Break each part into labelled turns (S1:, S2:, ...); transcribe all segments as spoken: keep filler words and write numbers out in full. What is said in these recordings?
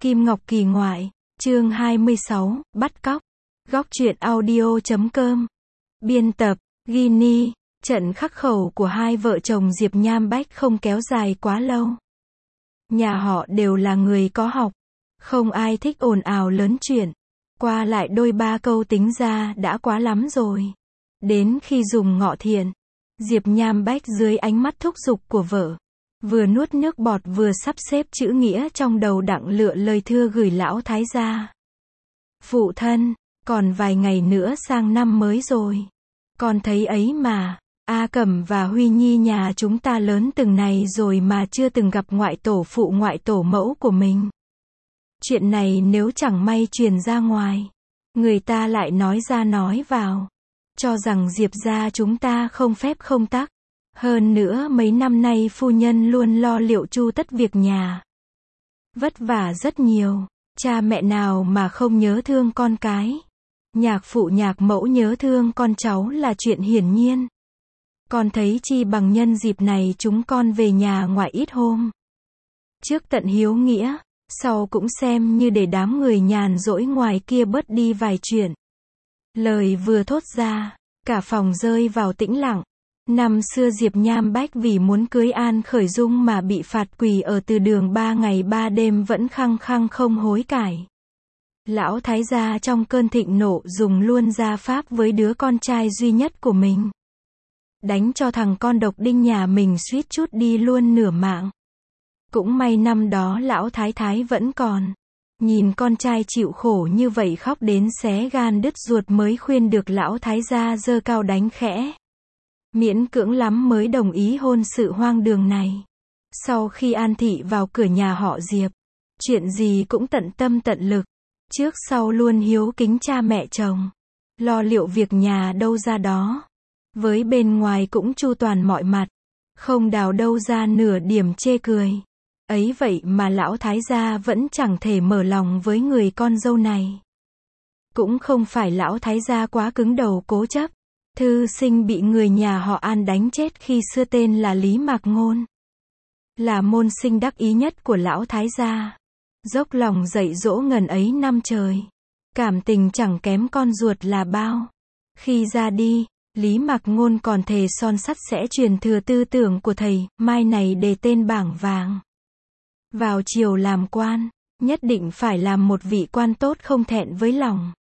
S1: Kim Ngọc Kỳ ngoại, chương hai mươi sáu, bắt cóc. Góc truyện audio chấm com. Biên tập, Ginny. Trận khắc khẩu của hai vợ chồng Diệp Nham Bách không kéo dài quá lâu. Nhà họ đều là người có học. Không ai thích ồn ào lớn chuyện. Qua lại đôi ba câu tính ra đã quá lắm rồi. Đến khi dùng ngọ thiện, Diệp Nham Bách dưới ánh mắt thúc giục của vợ, vừa nuốt nước bọt vừa sắp xếp chữ nghĩa trong đầu đặng lựa lời thưa gửi lão thái gia. Phụ thân, còn vài ngày nữa sang năm mới rồi. Con thấy ấy mà, A Cẩm và Huy Nhi nhà chúng ta lớn từng này rồi mà chưa từng gặp ngoại tổ phụ ngoại tổ mẫu của mình. Chuyện này nếu chẳng may truyền ra ngoài, người ta lại nói ra nói vào, cho rằng Diệp gia chúng ta không phép không tắc. Hơn nữa mấy năm nay phu nhân luôn lo liệu chu tất việc nhà. Vất vả rất nhiều, cha mẹ nào mà không nhớ thương con cái. Nhạc phụ nhạc mẫu nhớ thương con cháu là chuyện hiển nhiên. Con thấy chi bằng nhân dịp này chúng con về nhà ngoại ít hôm. Trước tận hiếu nghĩa, sau cũng xem như để đám người nhàn rỗi ngoài kia bớt đi vài chuyện. Lời vừa thốt ra, cả phòng rơi vào tĩnh lặng. Năm xưa Diệp Nham Bách vì muốn cưới An Khởi Dung mà bị phạt quỳ ở từ đường ba ngày ba đêm vẫn khăng khăng không hối cải. Lão thái gia trong cơn thịnh nộ dùng luôn gia pháp với đứa con trai duy nhất của mình. Đánh cho thằng con độc đinh nhà mình suýt chút đi luôn nửa mạng. Cũng may năm đó lão thái thái vẫn còn. Nhìn con trai chịu khổ như vậy khóc đến xé gan đứt ruột mới khuyên được lão thái gia giơ cao đánh khẽ. Miễn cưỡng lắm mới đồng ý hôn sự hoang đường này. Sau khi An Thị vào cửa nhà họ Diệp, chuyện gì cũng tận tâm tận lực. Trước sau luôn hiếu kính cha mẹ chồng. Lo liệu việc nhà đâu ra đó. Với bên ngoài cũng chu toàn mọi mặt. Không đào đâu ra nửa điểm chê cười. Ấy vậy mà lão thái gia vẫn chẳng thể mở lòng với người con dâu này. Cũng không phải lão thái gia quá cứng đầu cố chấp. Thư sinh bị người nhà họ An đánh chết khi xưa tên là Lý Mạc Ngôn. Là môn sinh đắc ý nhất của lão thái gia. Dốc lòng dạy dỗ ngần ấy năm trời. Cảm tình chẳng kém con ruột là bao. Khi ra đi, Lý Mạc Ngôn còn thề son sắt sẽ truyền thừa tư tưởng của thầy, mai này đề tên bảng vàng. Vào triều làm quan, nhất định phải làm một vị quan tốt không thẹn với lòng.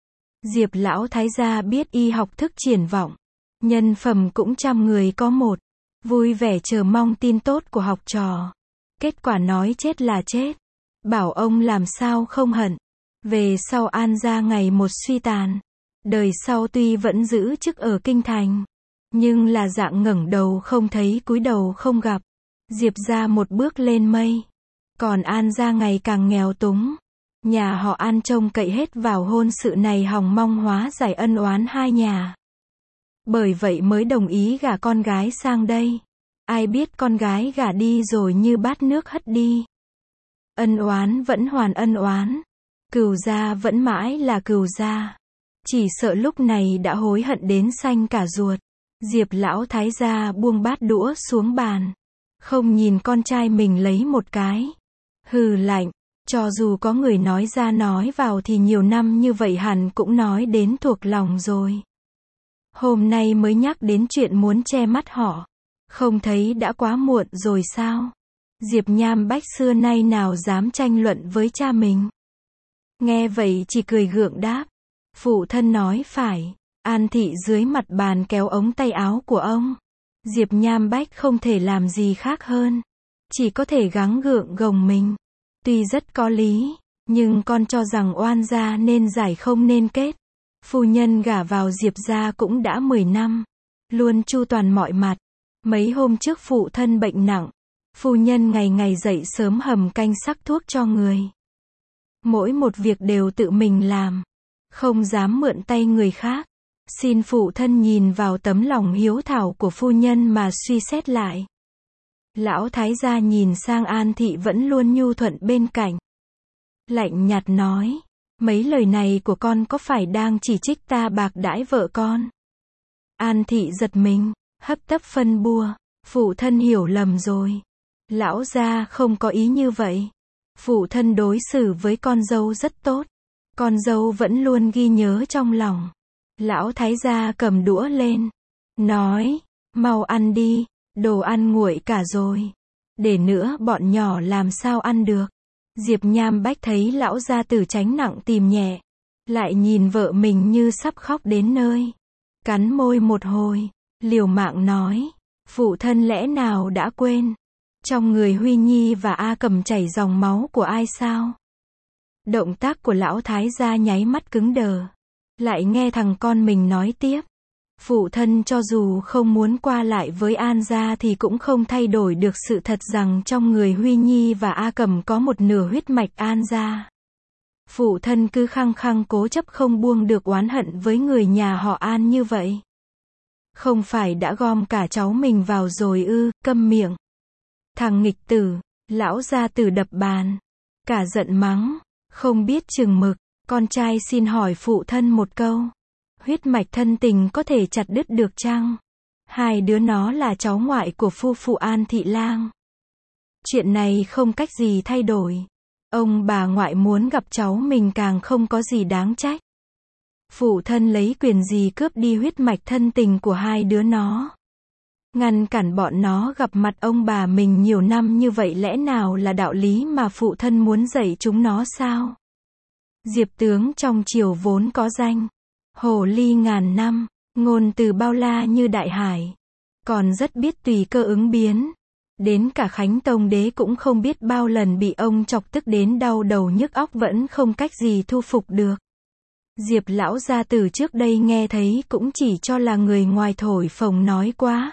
S1: Diệp lão thái gia biết y học thức triển vọng. Nhân phẩm cũng trăm người có một. Vui vẻ chờ mong tin tốt của học trò. Kết quả nói chết là chết. Bảo ông làm sao không hận. Về sau An gia ngày một suy tàn. Đời sau tuy vẫn giữ chức ở kinh thành, nhưng là dạng ngẩng đầu không thấy cúi đầu không gặp. Diệp gia một bước lên mây. Còn An gia ngày càng nghèo túng. Nhà họ An trông cậy hết vào hôn sự này hòng mong hóa giải ân oán hai nhà. Bởi vậy mới đồng ý gả con gái sang đây. Ai biết con gái gả đi rồi như bát nước hất đi. Ân oán vẫn hoàn ân oán. Cừu gia vẫn mãi là cừu gia. Chỉ sợ lúc này đã hối hận đến xanh cả ruột. Diệp lão thái gia buông bát đũa xuống bàn. Không nhìn con trai mình lấy một cái. Hừ lạnh. Cho dù có người nói ra nói vào thì nhiều năm như vậy hẳn cũng nói đến thuộc lòng rồi. Hôm nay mới nhắc đến chuyện muốn che mắt họ. Không thấy đã quá muộn rồi sao? Diệp Nham Bách xưa nay nào dám tranh luận với cha mình. Nghe vậy chỉ cười gượng đáp. Phụ thân nói phải. An Thị dưới mặt bàn kéo ống tay áo của ông. Diệp Nham Bách không thể làm gì khác hơn. Chỉ có thể gắng gượng gồng mình. Tuy rất có lý, nhưng con cho rằng oan gia nên giải không nên kết. Phu nhân gả vào Diệp gia cũng đã mười năm. Luôn chu toàn mọi mặt. Mấy hôm trước phụ thân bệnh nặng. Phu nhân ngày ngày dậy sớm hầm canh sắc thuốc cho người. Mỗi một việc đều tự mình làm. Không dám mượn tay người khác. Xin phụ thân nhìn vào tấm lòng hiếu thảo của phu nhân mà suy xét lại. Lão thái gia nhìn sang An Thị vẫn luôn nhu thuận bên cạnh. Lạnh nhạt nói. Mấy lời này của con có phải đang chỉ trích ta bạc đãi vợ con? An Thị giật mình, hấp tấp phân bua. Phụ thân hiểu lầm rồi. Lão gia không có ý như vậy. Phụ thân đối xử với con dâu rất tốt. Con dâu vẫn luôn ghi nhớ trong lòng. Lão thái gia cầm đũa lên. Nói, mau ăn đi, đồ ăn nguội cả rồi. Để nữa bọn nhỏ làm sao ăn được. Diệp Nham Bách thấy lão gia tử tránh nặng tìm nhẹ. Lại nhìn vợ mình như sắp khóc đến nơi. Cắn môi một hồi, liều mạng nói. Phụ thân lẽ nào đã quên. Trong người Huy Nhi và A Cầm chảy dòng máu của ai sao? Động tác của lão thái gia nháy mắt cứng đờ. Lại nghe thằng con mình nói tiếp. Phụ thân cho dù không muốn qua lại với An gia thì cũng không thay đổi được sự thật rằng trong người Huy Nhi và A Cầm có một nửa huyết mạch An gia. Phụ thân cứ khăng khăng cố chấp không buông được oán hận với người nhà họ An như vậy. Không phải đã gom cả cháu mình vào rồi ư, câm miệng. Thằng nghịch tử, lão gia tử đập bàn. Cả giận mắng, không biết chừng mực, con trai xin hỏi phụ thân một câu. Huyết mạch thân tình có thể chặt đứt được chăng? Hai đứa nó là cháu ngoại của phu phụ An Thị Lang. Chuyện này không cách gì thay đổi. Ông bà ngoại muốn gặp cháu mình càng không có gì đáng trách. Phụ thân lấy quyền gì cướp đi huyết mạch thân tình của hai đứa nó? Ngăn cản bọn nó gặp mặt ông bà mình nhiều năm như vậy lẽ nào là đạo lý mà phụ thân muốn dạy chúng nó sao? Diệp tướng trong triều vốn có danh. Hồ ly ngàn năm, ngôn từ bao la như đại hải. Còn rất biết tùy cơ ứng biến. Đến cả Khánh Tông đế cũng không biết bao lần bị ông chọc tức đến đau đầu nhức óc vẫn không cách gì thu phục được. Diệp lão gia tử trước đây nghe thấy cũng chỉ cho là người ngoài thổi phồng nói quá.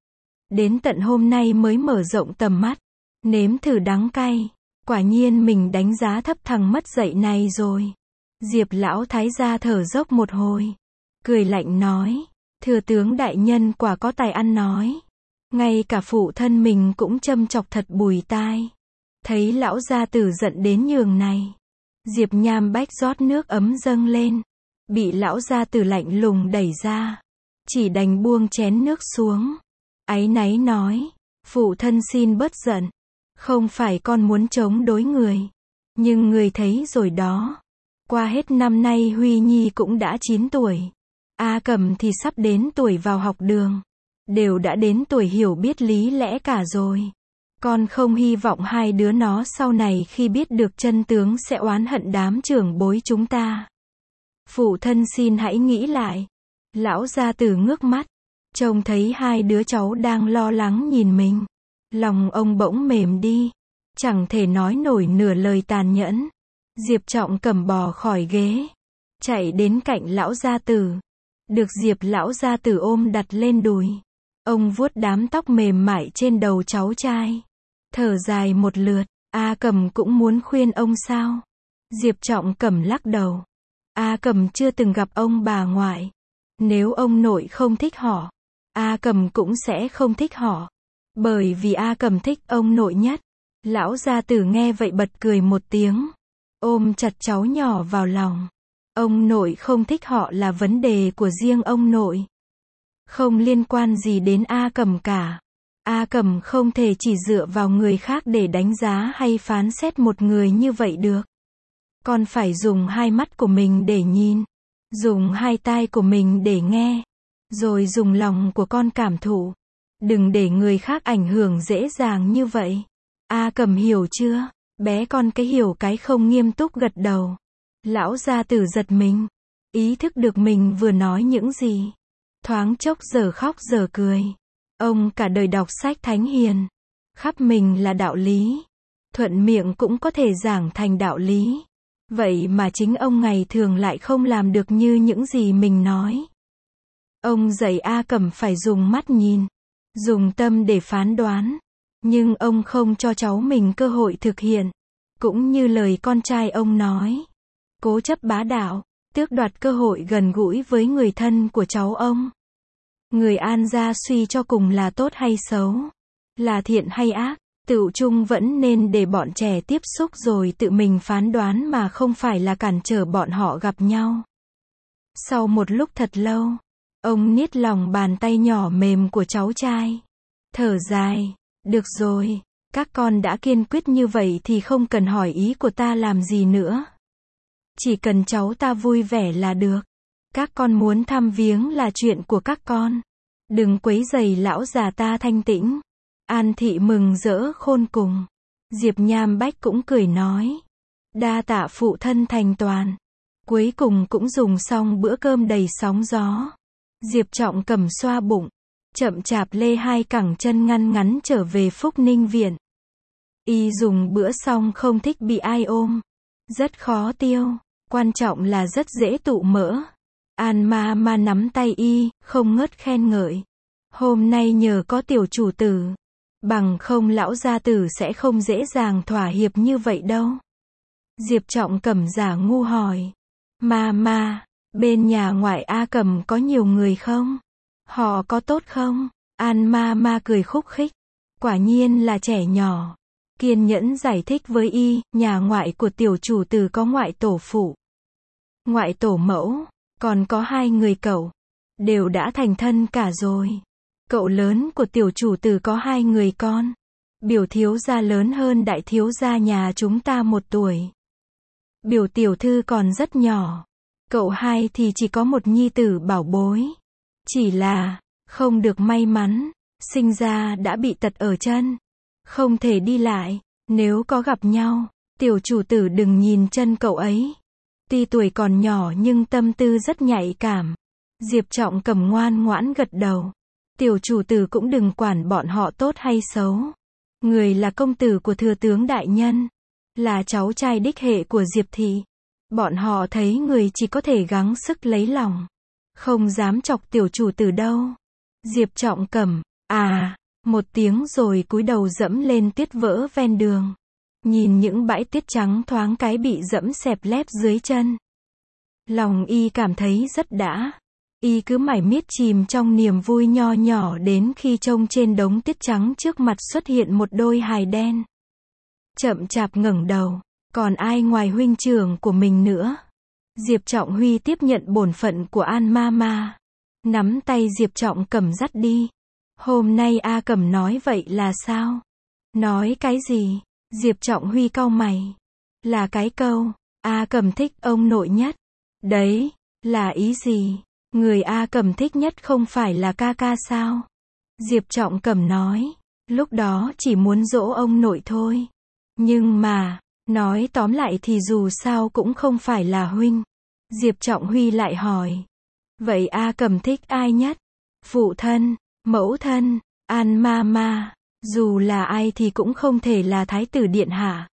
S1: Đến tận hôm nay mới mở rộng tầm mắt, nếm thử đắng cay. Quả nhiên mình đánh giá thấp thằng mất dạy này rồi. Diệp lão thái gia thở dốc một hồi, cười lạnh nói, thừa tướng đại nhân quả có tài ăn nói. Ngay cả phụ thân mình cũng châm chọc thật bùi tai. Thấy lão gia tử giận đến nhường này. Diệp Nham Bách rót nước ấm dâng lên. Bị lão gia tử lạnh lùng đẩy ra. Chỉ đành buông chén nước xuống. Áy náy nói, phụ thân xin bớt giận. Không phải con muốn chống đối người. Nhưng người thấy rồi đó. Qua hết năm nay Huy Nhi cũng đã chín tuổi. A Cầm thì sắp đến tuổi vào học đường. Đều đã đến tuổi hiểu biết lý lẽ cả rồi. Con không hy vọng hai đứa nó sau này khi biết được chân tướng sẽ oán hận đám trưởng bối chúng ta. Phụ thân xin hãy nghĩ lại. Lão gia tử ngước mắt. Trông thấy hai đứa cháu đang lo lắng nhìn mình. Lòng ông bỗng mềm đi. Chẳng thể nói nổi nửa lời tàn nhẫn. Diệp Trọng Cẩm bò khỏi ghế. Chạy đến cạnh lão gia tử. Được Diệp lão gia tử ôm đặt lên đùi. Ông vuốt đám tóc mềm mại trên đầu cháu trai. Thở dài một lượt. A Cầm cũng muốn khuyên ông sao? Diệp Trọng Cẩm lắc đầu. A Cầm chưa từng gặp ông bà ngoại. Nếu ông nội không thích họ, A Cầm cũng sẽ không thích họ. Bởi vì A Cầm thích ông nội nhất. Lão gia tử nghe vậy bật cười một tiếng. Ôm chặt cháu nhỏ vào lòng. Ông nội không thích họ là vấn đề của riêng ông nội. Không liên quan gì đến A Cầm cả. A Cầm không thể chỉ dựa vào người khác để đánh giá hay phán xét một người như vậy được. Con phải dùng hai mắt của mình để nhìn. Dùng hai tai của mình để nghe. Rồi dùng lòng của con cảm thụ. Đừng để người khác ảnh hưởng dễ dàng như vậy. A Cầm hiểu chưa? Bé con cái hiểu cái không nghiêm túc gật đầu. Lão gia tử giật mình. Ý thức được mình vừa nói những gì. Thoáng chốc giờ khóc giờ cười. Ông cả đời đọc sách thánh hiền. Khắp mình là đạo lý. Thuận miệng cũng có thể giảng thành đạo lý. Vậy mà chính ông ngày thường lại không làm được như những gì mình nói. Ông dạy A Cầm phải dùng mắt nhìn. Dùng tâm để phán đoán. Nhưng ông không cho cháu mình cơ hội thực hiện. Cũng như lời con trai ông nói. Cố chấp bá đạo, tước đoạt cơ hội gần gũi với người thân của cháu ông. Người An gia suy cho cùng là tốt hay xấu, là thiện hay ác, tựu chung vẫn nên để bọn trẻ tiếp xúc rồi tự mình phán đoán mà không phải là cản trở bọn họ gặp nhau. Sau một lúc thật lâu, ông niết lòng bàn tay nhỏ mềm của cháu trai. Thở dài, được rồi, Các con đã kiên quyết như vậy thì không cần hỏi ý của ta làm gì nữa. Chỉ cần cháu ta vui vẻ là được. Các con muốn thăm viếng là chuyện của các con. Đừng quấy rầy lão già ta thanh tĩnh. An Thị mừng rỡ khôn cùng. Diệp Nham Bách cũng cười nói. Đa tạ phụ thân thành toàn. Cuối cùng cũng dùng xong bữa cơm đầy sóng gió. Diệp Trọng Cẩm xoa bụng. Chậm chạp lê hai cẳng chân ngăn ngắn trở về Phúc Ninh viện. Y dùng bữa xong không thích bị ai ôm. Rất khó tiêu. Quan trọng là rất dễ tụ mỡ. An ma ma nắm tay y, không ngớt khen ngợi. Hôm nay nhờ có tiểu chủ tử. Bằng không lão gia tử sẽ không dễ dàng thỏa hiệp như vậy đâu. Diệp Trọng Cẩm giả ngu hỏi. Ma ma, bên nhà ngoại A Cẩm có nhiều người không? Họ có tốt không? An ma ma cười khúc khích. Quả nhiên là trẻ nhỏ. Kiên nhẫn giải thích với y, nhà ngoại của tiểu chủ tử có ngoại tổ phụ, ngoại tổ mẫu, còn có hai người cậu. Đều đã thành thân cả rồi. Cậu lớn của tiểu chủ tử có hai người con. Biểu thiếu gia lớn hơn đại thiếu gia nhà chúng ta một tuổi. Biểu tiểu thư còn rất nhỏ. Cậu hai thì chỉ có một nhi tử bảo bối. Chỉ là, không được may mắn, sinh ra đã bị tật ở chân. Không thể đi lại. Nếu có gặp nhau, tiểu chủ tử đừng nhìn chân cậu ấy. Tuy tuổi còn nhỏ nhưng tâm tư rất nhạy cảm. Diệp Trọng Cẩm ngoan ngoãn gật đầu. Tiểu chủ tử cũng đừng quản bọn họ tốt hay xấu. Người là công tử của thừa tướng đại nhân. Là cháu trai đích hệ của Diệp thị. Bọn họ thấy người chỉ có thể gắng sức lấy lòng. Không dám chọc tiểu chủ tử đâu. Diệp Trọng Cẩm, à, một tiếng rồi cúi đầu dẫm lên tuyết vỡ ven đường. Nhìn những bãi tuyết trắng thoáng cái bị dẫm xẹp lép dưới chân. Lòng y cảm thấy rất đã. Y cứ mải miết chìm trong niềm vui nho nhỏ đến khi trông trên đống tuyết trắng trước mặt xuất hiện một đôi hài đen. Chậm chạp ngẩng đầu, còn ai ngoài huynh trưởng của mình nữa. Diệp Trọng Huy tiếp nhận bổn phận của An ma ma. Nắm tay Diệp Trọng Cẩm dắt đi. Hôm nay A Cẩm nói vậy là sao? Nói cái gì? Diệp Trọng Huy cau mày. Là cái câu, A Cẩm thích ông nội nhất. Đấy, là ý gì? Người A Cẩm thích nhất không phải là ca ca sao? Diệp Trọng Cẩm nói. Lúc đó chỉ muốn dỗ ông nội thôi. Nhưng mà, nói tóm lại thì dù sao cũng không phải là huynh. Diệp Trọng Huy lại hỏi. Vậy A Cẩm thích ai nhất? Phụ thân, mẫu thân, An ma ma. Dù là ai thì cũng không thể là thái tử điện hạ.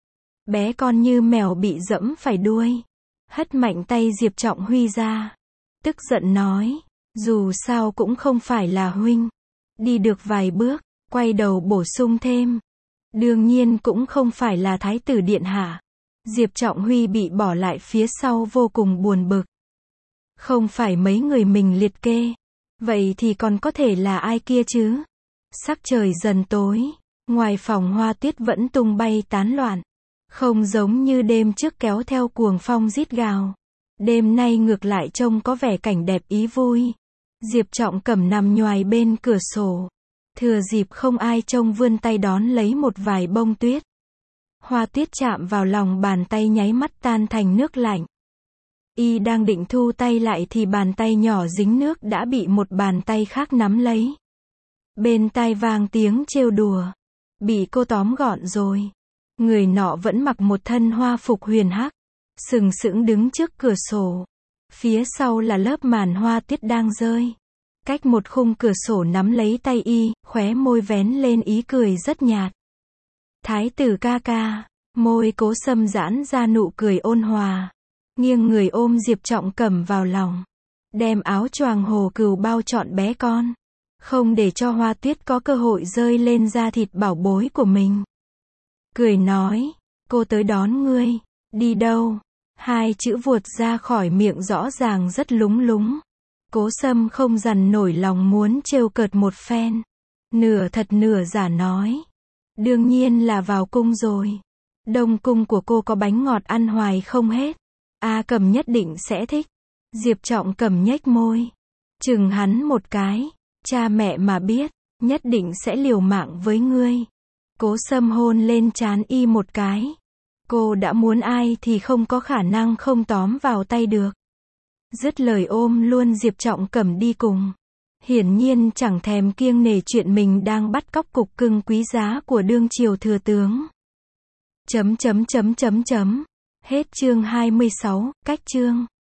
S1: Bé con như mèo bị dẫm phải đuôi. Hất mạnh tay Diệp Trọng Huy ra. Tức giận nói. Dù sao cũng không phải là huynh. Đi được vài bước, quay đầu bổ sung thêm. Đương nhiên cũng không phải là thái tử điện hạ. Diệp Trọng Huy bị bỏ lại phía sau vô cùng buồn bực. Không phải mấy người mình liệt kê. Vậy thì còn có thể là ai kia chứ? Sắc trời dần tối. Ngoài phòng hoa tuyết vẫn tung bay tán loạn. Không giống như đêm trước kéo theo cuồng phong rít gào. Đêm nay ngược lại trông có vẻ cảnh đẹp ý vui. Diệp Trọng Cẩm nằm nhoài bên cửa sổ. Thừa dịp không ai trông vươn tay đón lấy một vài bông tuyết. Hoa tuyết chạm vào lòng bàn tay nháy mắt tan thành nước lạnh. Y đang định thu tay lại thì bàn tay nhỏ dính nước đã bị một bàn tay khác nắm lấy. Bên tai vang tiếng trêu đùa. Bị cô tóm gọn rồi. Người nọ vẫn mặc một thân hoa phục huyền hắc. Sừng sững đứng trước cửa sổ. Phía sau là lớp màn hoa tuyết đang rơi. Cách một khung cửa sổ nắm lấy tay y, khóe môi vén lên ý cười rất nhạt. Thái tử ca ca. Môi Cố Sâm giãn ra nụ cười ôn hòa. Nghiêng người ôm Diệp Trọng Cẩm vào lòng. Đem áo choàng hồ cừu bao trọn bé con. Không để cho hoa tuyết có cơ hội rơi lên da thịt bảo bối của mình. Cười nói. Cô tới đón ngươi. Đi đâu? Hai chữ vuột ra khỏi miệng rõ ràng rất lúng lúng. Cố Sâm không dằn nổi lòng muốn trêu cợt một phen. Nửa thật nửa giả nói. Đương nhiên là vào cung rồi. Đông cung của cô có bánh ngọt ăn hoài không hết. A Cẩm nhất định sẽ thích. Diệp Trọng Cẩm nhếch môi. Chừng hắn một cái. Cha mẹ mà biết, nhất định sẽ liều mạng với ngươi. Cố Sâm hôn lên trán y một cái. Cô đã muốn ai thì không có khả năng không tóm vào tay được. Dứt lời ôm luôn Diệp Trọng Cẩm đi cùng. Hiển nhiên chẳng thèm kiêng nể chuyện mình đang bắt cóc cục cưng quý giá của đương triều thừa tướng. Chấm chấm chấm chấm chấm. Hết chương hai mươi sáu, cách chương.